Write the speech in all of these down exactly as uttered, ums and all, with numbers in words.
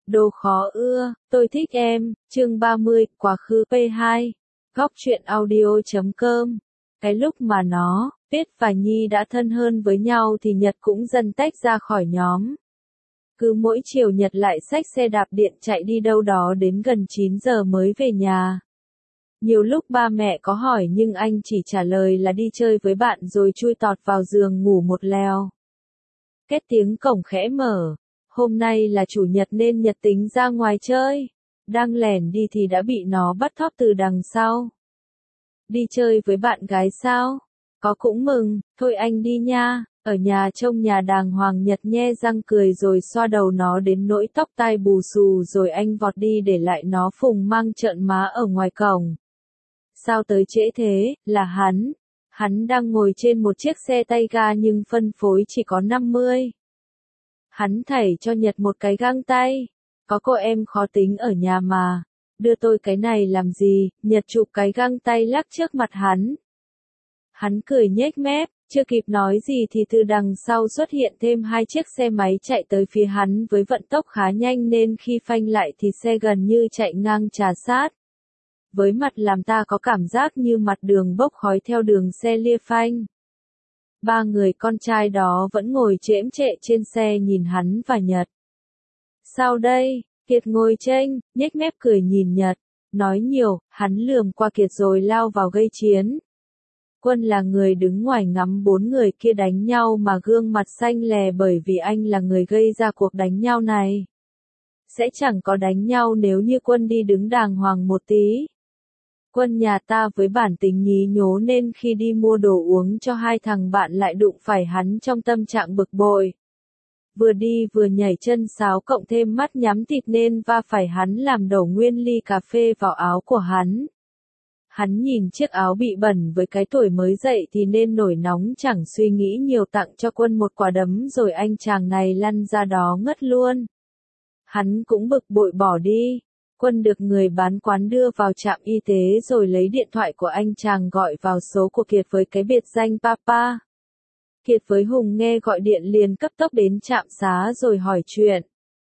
Đồ khó ưa, tôi thích em, chương ba mươi, quá khứ P hai. Góc truyện audio chấm com. Cái lúc mà nó, Tuyết và Nhi đã thân hơn với nhau thì Nhật cũng dần tách ra khỏi nhóm. Cứ mỗi chiều Nhật lại xách xe đạp điện chạy đi đâu đó đến gần chín giờ mới về nhà. Nhiều lúc ba mẹ có hỏi nhưng anh chỉ trả lời là đi chơi với bạn rồi chui tọt vào giường ngủ một lèo. Két tiếng cổng khẽ mở. Hôm nay là chủ nhật nên Nhật tính ra ngoài chơi. Đang lẻn đi thì đã bị nó bắt thóp từ đằng sau. Đi chơi với bạn gái sao? Có cũng mừng, thôi anh đi nha. Ở nhà trông nhà đàng hoàng. Nhật nhe răng cười rồi xoa đầu nó đến nỗi tóc tai bù xù rồi anh vọt đi để lại nó phùng mang trợn má ở ngoài cổng. Sao tới trễ thế, là hắn. Hắn đang ngồi trên một chiếc xe tay ga nhưng phân phối chỉ có năm mươi. Hắn thảy cho Nhật một cái găng tay. Có cô em khó tính ở nhà mà. Đưa tôi cái này làm gì? Nhật chụp cái găng tay lắc trước mặt hắn. Hắn cười nhếch mép, chưa kịp nói gì thì từ đằng sau xuất hiện thêm hai chiếc xe máy chạy tới phía hắn với vận tốc khá nhanh nên khi phanh lại thì xe gần như chạy ngang trà sát. Với mặt làm ta có cảm giác như mặt đường bốc khói theo đường xe lia phanh. Ba người con trai đó vẫn ngồi chễm chệ trên xe nhìn hắn và Nhật. Sao đây? Kiệt ngồi chênh, nhếch mép cười nhìn Nhật. Nói nhiều, hắn lườm qua Kiệt rồi lao vào gây chiến. Quân là người đứng ngoài ngắm bốn người kia đánh nhau mà gương mặt xanh lè bởi vì anh là người gây ra cuộc đánh nhau này. Sẽ chẳng có đánh nhau nếu như Quân đi đứng đàng hoàng một tí. Quân nhà ta với bản tính nhí nhố nên khi đi mua đồ uống cho hai thằng bạn lại đụng phải hắn trong tâm trạng bực bội. Vừa đi vừa nhảy chân sáo cộng thêm mắt nhắm tịt nên va phải hắn làm đổ nguyên ly cà phê vào áo của hắn. Hắn nhìn chiếc áo bị bẩn với cái tuổi mới dậy thì nên nổi nóng chẳng suy nghĩ nhiều tặng cho Quân một quả đấm rồi anh chàng này lăn ra đó ngất luôn. Hắn cũng bực bội bỏ đi. Quân được người bán quán đưa vào trạm y tế rồi lấy điện thoại của anh chàng gọi vào số của Kiệt với cái biệt danh Papa. Kiệt với Hùng nghe gọi điện liền cấp tốc đến trạm xá rồi hỏi chuyện.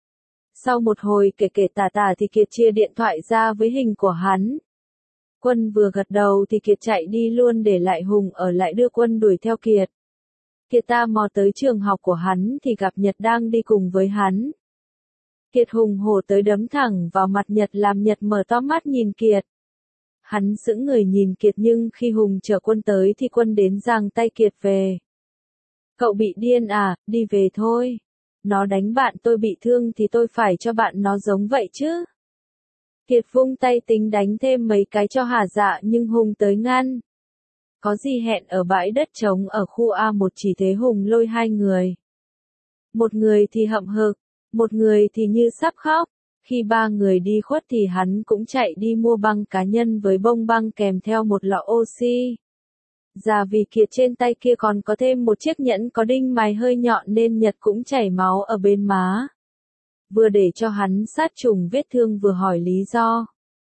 Sau một hồi kể kể tả tả thì Kiệt chia điện thoại ra với hình của hắn. Quân vừa gật đầu thì Kiệt chạy đi luôn để lại Hùng ở lại đưa Quân đuổi theo Kiệt. Kiệt ta mò tới trường học của hắn thì gặp Nhật đang đi cùng với hắn. Kiệt hùng hổ tới đấm thẳng vào mặt Nhật làm Nhật mở to mắt nhìn Kiệt. Hắn sững người nhìn Kiệt nhưng khi Hùng chở Quân tới thì Quân đến giằng tay Kiệt về. Cậu bị điên à, đi về thôi. Nó đánh bạn tôi bị thương thì tôi phải cho bạn nó giống vậy chứ. Kiệt vung tay tính đánh thêm mấy cái cho hả dạ nhưng Hùng tới ngăn. Có gì hẹn ở bãi đất trống ở khu A một chỉ thế Hùng lôi hai người. Một người thì hậm hực. Một người thì như sắp khóc, khi ba người đi khuất thì hắn cũng chạy đi mua băng cá nhân với bông băng kèm theo một lọ oxy. Dạ vì Kiệt trên tay kia còn có thêm một chiếc nhẫn có đinh mài hơi nhọn nên Nhật cũng chảy máu ở bên má. Vừa để cho hắn sát trùng vết thương vừa hỏi lý do.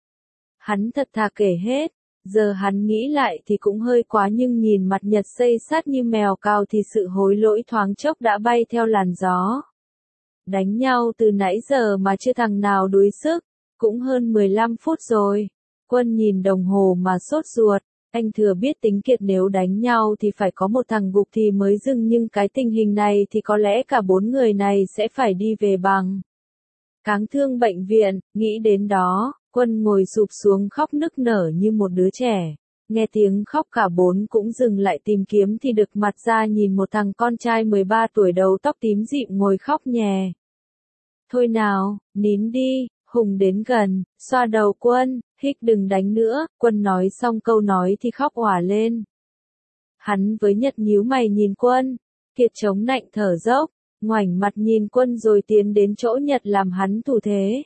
Hắn thật thà kể hết, giờ hắn nghĩ lại thì cũng hơi quá nhưng nhìn mặt Nhật xây sát như mèo cào thì sự hối lỗi thoáng chốc đã bay theo làn gió. Đánh nhau từ nãy giờ mà chưa thằng nào đuối sức, cũng hơn mười lăm phút rồi. Quân nhìn đồng hồ mà sốt ruột, anh thừa biết tính Kiệt nếu đánh nhau thì phải có một thằng gục thì mới dừng nhưng cái tình hình này thì có lẽ cả bốn người này sẽ phải đi về bằng cáng thương bệnh viện, nghĩ đến đó, Quân ngồi sụp xuống khóc nức nở như một đứa trẻ. Nghe tiếng khóc cả bốn cũng dừng lại tìm kiếm thì được mặt ra nhìn một thằng con trai mười ba tuổi đầu tóc tím dịm ngồi khóc nhè. Thôi nào, nín đi, Hùng đến gần, xoa đầu Quân, hích đừng đánh nữa, Quân nói xong câu nói thì khóc òa lên. Hắn với Nhật nhíu mày nhìn Quân, Kiệt chống nạnh thở dốc, ngoảnh mặt nhìn Quân rồi tiến đến chỗ Nhật làm hắn thủ thế.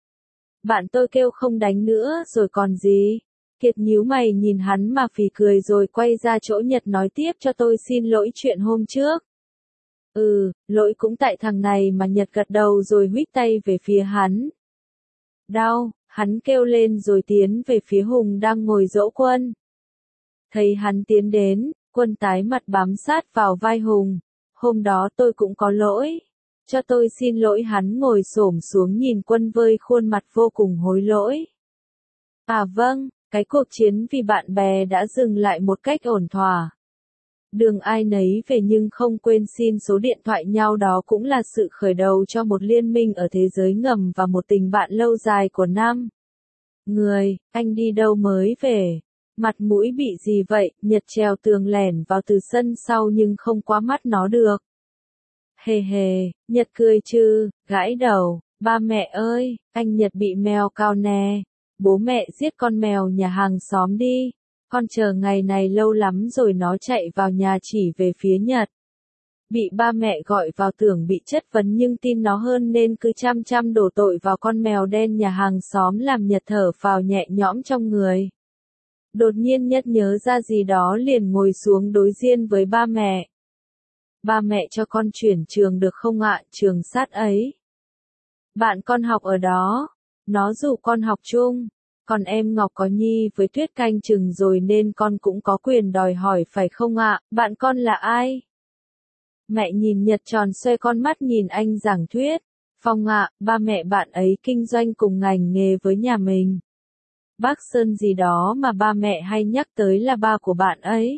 Bạn tôi kêu không đánh nữa rồi còn gì? Kiệt nhíu mày nhìn hắn mà phì cười rồi quay ra chỗ Nhật nói tiếp cho tôi xin lỗi chuyện hôm trước. Ừ, lỗi cũng tại thằng này mà Nhật gật đầu rồi huých tay về phía hắn. Đau, hắn kêu lên rồi tiến về phía Hùng đang ngồi dỗ Quân. Thấy hắn tiến đến, Quân tái mặt bám sát vào vai Hùng. Hôm đó tôi cũng có lỗi. Cho tôi xin lỗi, hắn ngồi xổm xuống nhìn Quân với khuôn mặt vô cùng hối lỗi. À vâng, cái cuộc chiến vì bạn bè đã dừng lại một cách ổn thỏa. Đường ai nấy về nhưng không quên xin số điện thoại nhau, đó cũng là sự khởi đầu cho một liên minh ở thế giới ngầm và một tình bạn lâu dài của năm người. Anh đi đâu mới về? Mặt mũi bị gì vậy? Nhật trèo tường lẻn vào từ sân sau nhưng không qua mắt nó được. Hề hề, Nhật cười chứ, gãi đầu, ba mẹ ơi, anh Nhật bị mèo cào nè. Bố mẹ giết con mèo nhà hàng xóm đi. Con chờ ngày này lâu lắm rồi. Nó chạy vào nhà chỉ về phía Nhật. Bị ba mẹ gọi vào tưởng bị chất vấn nhưng tin nó hơn nên cứ chăm chăm đổ tội vào con mèo đen nhà hàng xóm, làm Nhật thở phào nhẹ nhõm trong người. Đột nhiên Nhật nhớ ra gì đó liền ngồi xuống đối diện với ba mẹ. Ba mẹ cho con chuyển trường được không ạ? Trường sát ấy. Bạn con học ở đó. Nó rủ con học chung. Còn em Ngọc có Nhi với Tuyết canh chừng rồi nên con cũng có quyền đòi hỏi phải không ạ? Bạn con là ai? Mẹ nhìn Nhật tròn xoe con mắt nhìn anh giảng thuyết. Phong ạ, ba mẹ bạn ấy kinh doanh cùng ngành nghề với nhà mình. Bác Sơn gì đó mà ba mẹ hay nhắc tới là ba của bạn ấy.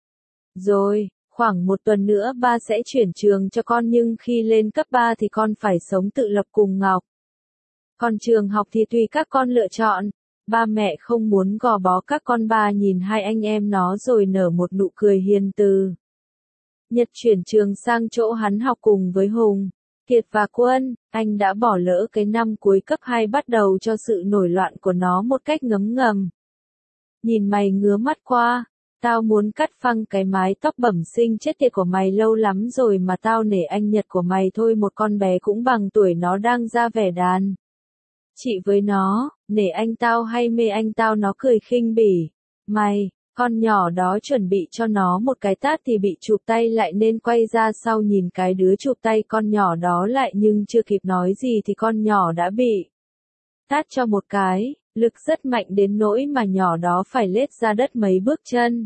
Rồi, khoảng một tuần nữa ba sẽ chuyển trường cho con nhưng khi lên cấp ba thì con phải sống tự lập cùng Ngọc. Còn trường học thì tùy các con lựa chọn. Ba mẹ không muốn gò bó các con. Ba nhìn hai anh em nó rồi nở một nụ cười hiền từ. Nhật chuyển trường sang chỗ hắn học cùng với Hùng, Kiệt và Quân. Anh đã bỏ lỡ cái năm cuối cấp hai bắt đầu cho sự nổi loạn của nó một cách ngấm ngầm. Nhìn mày ngứa mắt qua. Tao muốn cắt phăng cái mái tóc bẩm sinh chết tiệt của mày lâu lắm rồi mà tao nể anh Nhật của mày thôi. Một con bé cũng bằng tuổi nó đang ra vẻ đàn chị với nó, nể anh tao hay mê anh tao? Nó cười khinh bỉ. Mày, con nhỏ đó chuẩn bị cho nó một cái tát thì bị chụp tay lại nên quay ra sau nhìn cái đứa chụp tay con nhỏ đó lại nhưng chưa kịp nói gì thì con nhỏ đã bị tát cho một cái, lực rất mạnh đến nỗi mà nhỏ đó phải lết ra đất mấy bước chân.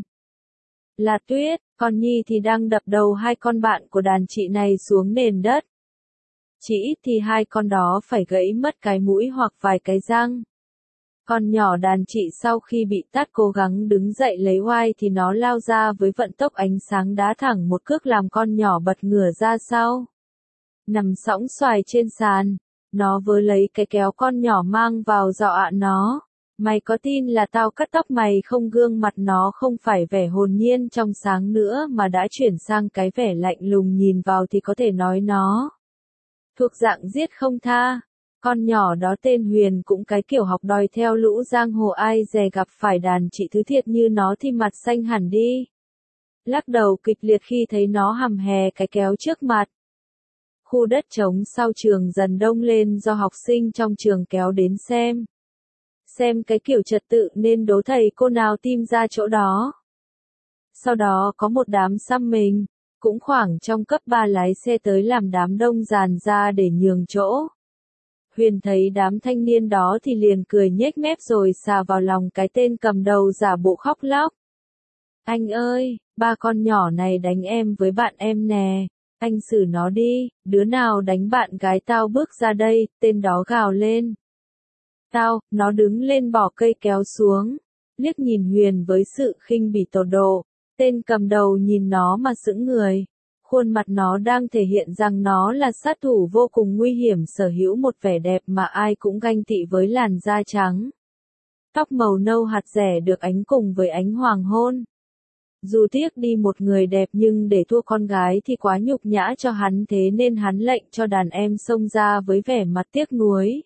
Là Tuyết, còn Nhi thì đang đập đầu hai con bạn của đàn chị này xuống nền đất. Chỉ ít thì hai con đó phải gãy mất cái mũi hoặc vài cái răng. Con nhỏ đàn chị sau khi bị tát cố gắng đứng dậy lấy oai thì nó lao ra với vận tốc ánh sáng đá thẳng một cước làm con nhỏ bật ngửa ra sau. Nằm sõng xoài trên sàn, nó vớ lấy cái kéo con nhỏ mang vào dọa nó. Mày có tin là tao cắt tóc mày không? Gương mặt nó không phải vẻ hồn nhiên trong sáng nữa mà đã chuyển sang cái vẻ lạnh lùng, nhìn vào thì có thể nói nó thuộc dạng giết không tha. Con nhỏ đó tên Huyền cũng cái kiểu học đòi theo lũ giang hồ, ai dè gặp phải đàn chị thứ thiệt như nó thì mặt xanh hẳn đi. Lắc đầu kịch liệt khi thấy nó hầm hè cái kéo trước mặt. Khu đất trống sau trường dần đông lên do học sinh trong trường kéo đến xem. Xem cái kiểu trật tự nên đố thầy cô nào tìm ra chỗ đó. Sau đó có một đám xăm mình, cũng khoảng trong cấp ba lái xe tới làm đám đông dàn ra để nhường chỗ. Huyền thấy đám thanh niên đó thì liền cười nhếch mép rồi xà vào lòng cái tên cầm đầu giả bộ khóc lóc. Anh ơi, ba con nhỏ này đánh em với bạn em nè, anh xử nó đi, đứa nào đánh bạn gái tao bước ra đây, tên đó gào lên. Tao, nó đứng lên bỏ cây kéo xuống, liếc nhìn Huyền với sự khinh bỉ tột độ, tên cầm đầu nhìn nó mà sững người. Khuôn mặt nó đang thể hiện rằng nó là sát thủ vô cùng nguy hiểm, sở hữu một vẻ đẹp mà ai cũng ganh tị với làn da trắng. Tóc màu nâu hạt rẻ được ánh cùng với ánh hoàng hôn. Dù tiếc đi một người đẹp nhưng để thua con gái thì quá nhục nhã cho hắn, thế nên hắn lệnh cho đàn em xông ra với vẻ mặt tiếc nuối.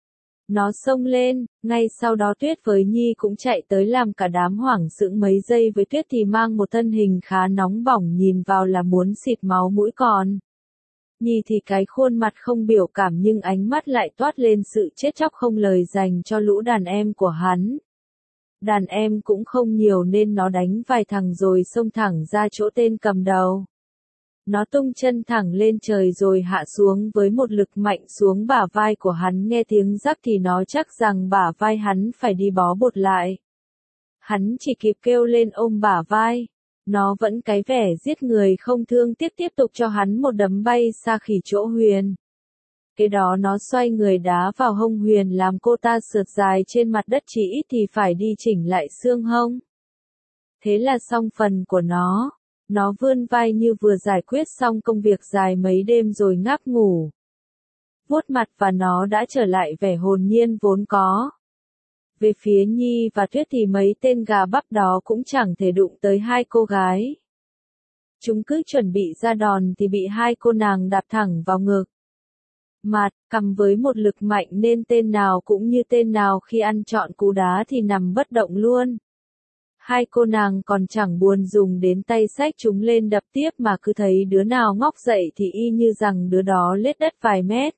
Nó xông lên, ngay sau đó Tuyết với Nhi cũng chạy tới làm cả đám hoảng sững mấy giây. Với Tuyết thì mang một thân hình khá nóng bỏng, nhìn vào là muốn xịt máu mũi, còn Nhi thì cái khuôn mặt không biểu cảm nhưng ánh mắt lại toát lên sự chết chóc không lời dành cho lũ đàn em của hắn. Đàn em cũng không nhiều nên nó đánh vài thằng rồi xông thẳng ra chỗ tên cầm đầu. Nó tung chân thẳng lên trời rồi hạ xuống với một lực mạnh xuống bả vai của hắn, nghe tiếng rắc thì nó chắc rằng bả vai hắn phải đi bó bột lại. Hắn chỉ kịp kêu lên ôm bả vai. Nó vẫn cái vẻ giết người không thương tiếc tiếp tục cho hắn một đấm bay xa khỉ chỗ Huyền. Cái đó nó xoay người đá vào hông Huyền làm cô ta sượt dài trên mặt đất, chỉ ít thì phải đi chỉnh lại xương hông. Thế là xong phần của nó. Nó vươn vai như vừa giải quyết xong công việc dài mấy đêm rồi ngáp ngủ. Vuốt mặt và nó đã trở lại vẻ hồn nhiên vốn có. Về phía Nhi và Tuyết thì mấy tên gà bắp đó cũng chẳng thể đụng tới hai cô gái. Chúng cứ chuẩn bị ra đòn thì bị hai cô nàng đạp thẳng vào ngực. Mặt, cầm với một lực mạnh nên tên nào cũng như tên nào khi ăn trọn cú đá thì nằm bất động luôn. Hai cô nàng còn chẳng buồn dùng đến tay xách chúng lên đập tiếp mà cứ thấy đứa nào ngóc dậy thì y như rằng đứa đó lết đất vài mét.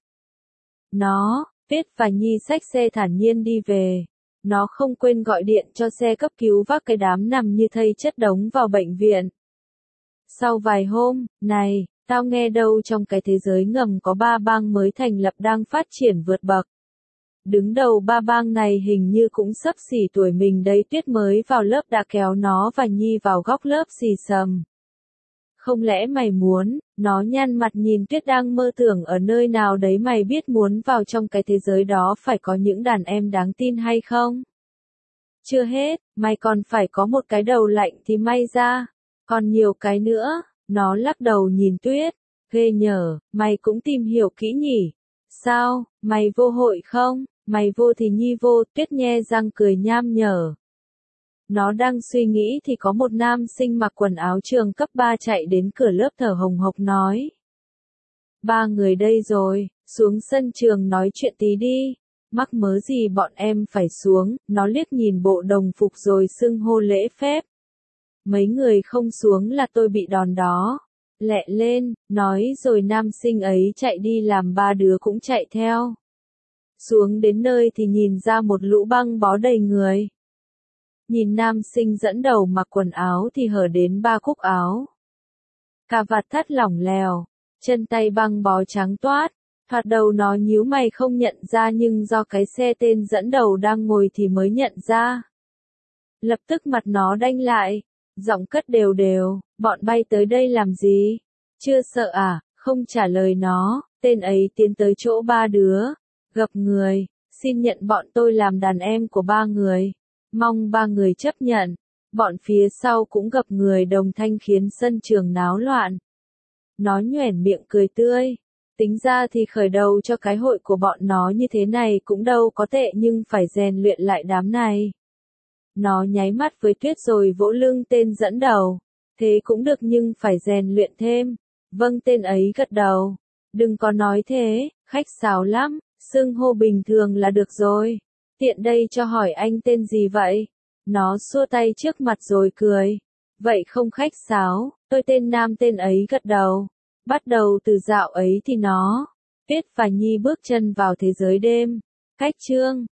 Nó, Tuyết và Nhi xách xe thản nhiên đi về. Nó không quên gọi điện cho xe cấp cứu vác cái đám nằm như thây chất đống vào bệnh viện. Sau vài hôm, này, tao nghe đâu trong cái thế giới ngầm có ba bang mới thành lập đang phát triển vượt bậc. Đứng đầu ba bang này hình như cũng xấp xỉ tuổi mình đấy. Tuyết mới vào lớp đã kéo nó và Nhi vào góc lớp xì xầm. Không lẽ mày muốn, nó nhăn mặt nhìn Tuyết đang mơ tưởng ở nơi nào đấy, mày biết muốn vào trong cái thế giới đó phải có những đàn em đáng tin hay không? Chưa hết, mày còn phải có một cái đầu lạnh thì may ra, còn nhiều cái nữa. Nó lắc đầu nhìn Tuyết, ghê nhở, mày cũng tìm hiểu kỹ nhỉ? Sao, mày vô hội không? Mày vô thì Nhi vô. Tuyết nhe răng cười nham nhở. Nó đang suy nghĩ thì có một nam sinh mặc quần áo trường cấp ba chạy đến cửa lớp thở hồng hộc nói. Ba người đây rồi, xuống sân trường nói chuyện tí đi. Mắc mớ gì bọn em phải xuống, nó liếc nhìn bộ đồng phục rồi xưng hô lễ phép. Mấy người không xuống là tôi bị đòn đó. Lẹ lên, nói rồi nam sinh ấy chạy đi làm ba đứa cũng chạy theo. Xuống đến nơi thì nhìn ra một lũ băng bó đầy người. Nhìn nam sinh dẫn đầu mặc quần áo thì hở đến ba cúc áo. Cà vạt thắt lỏng lèo, chân tay băng bó trắng toát. Thoạt đầu nó nhíu mày không nhận ra nhưng do cái xe tên dẫn đầu đang ngồi thì mới nhận ra. Lập tức mặt nó đanh lại, giọng cất đều đều, bọn bay tới đây làm gì? Chưa sợ à? Không trả lời nó, tên ấy tiến tới chỗ ba đứa, gặp người, xin nhận bọn tôi làm đàn em của ba người. Mong ba người chấp nhận. Bọn phía sau cũng gặp người đồng thanh khiến sân trường náo loạn. Nó nhoẻn miệng cười tươi. Tính ra thì khởi đầu cho cái hội của bọn nó như thế này cũng đâu có tệ, nhưng phải rèn luyện lại đám này. Nó nháy mắt với Tuyết rồi vỗ lưng tên dẫn đầu. Thế cũng được nhưng phải rèn luyện thêm. Vâng, tên ấy gật đầu. Đừng có nói thế, khách sáo lắm, xưng hô bình thường là được rồi. Tiện đây cho hỏi anh tên gì vậy? Nó xua tay trước mặt rồi cười. Vậy không khách sáo, tôi tên Nam. Tên ấy gật đầu. Bắt đầu từ dạo ấy thì nó, Tuyết và Nhi bước chân vào thế giới đêm. Cách chương